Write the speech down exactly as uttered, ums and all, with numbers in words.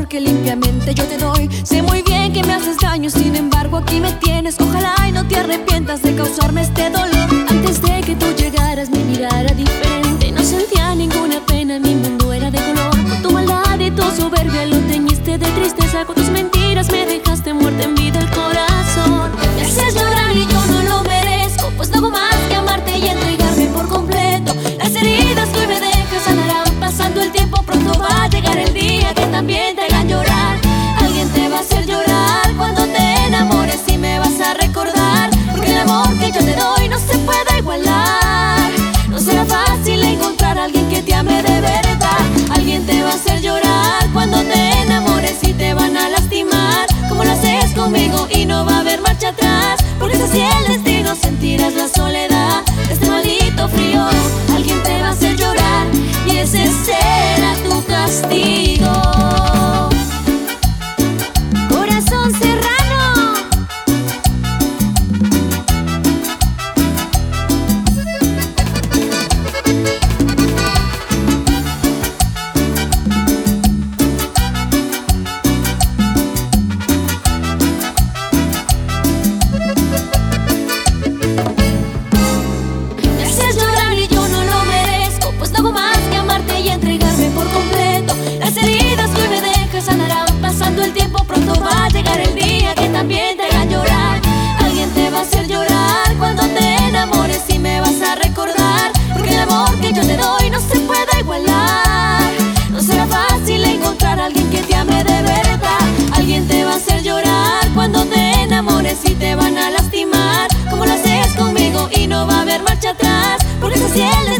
que limpiamente yo te doy. Sé muy bien que me haces daño, sin embargo aquí me tienes. Ojalá y no te arrepientas de causarme este dolor. Antes de que tú llegaras mi mirada era diferente, no sentía ninguna pena, mi mundo era de color. Con tu maldad y tu soberbia lo teñiste de tristeza, con tus mentiras me dejaste muerta en vida el corazón. Me haces llorar y yo no lo merezco, pues no hago más que amarte y entregarme por completo. Las heridas que hoy me dejas sanarán pasando el tiempo, pronto va a llegar el día que también te hagan llorar. Alguien te va a hacer llorar cuando te enamores y me vas a recordar, porque el amor que yo te doy no se puede igualar. No será fácil encontrar a alguien que te ame de verdad. Alguien te va a hacer llorar cuando te enamores y te van a lastimar, como lo haces conmigo, y no va a haber marcha atrás, porque es así el destino, sentirás la soledad de este maldito frío. Alguien te va a hacer llorar y ese será tu castigo. Corazón Serrano. Me haces llorar y yo no lo merezco, pues no hago más que amarte y entregarme por completo. Las heridas que hoy me dejas sanarán pasando el tiempo, pronto va a llegar el día que también te hagan llorar. Alguien te va a hacer llorar cuando te enamores y me vas a recordar, porque el amor que yo te doy no se puede igualar. No será fácil encontrar a alguien que te ame de verdad. Alguien te va a hacer llorar cuando te enamores y te van a lastimar, como lo haces conmigo, y no va a haber marcha atrás, porque es así el destino.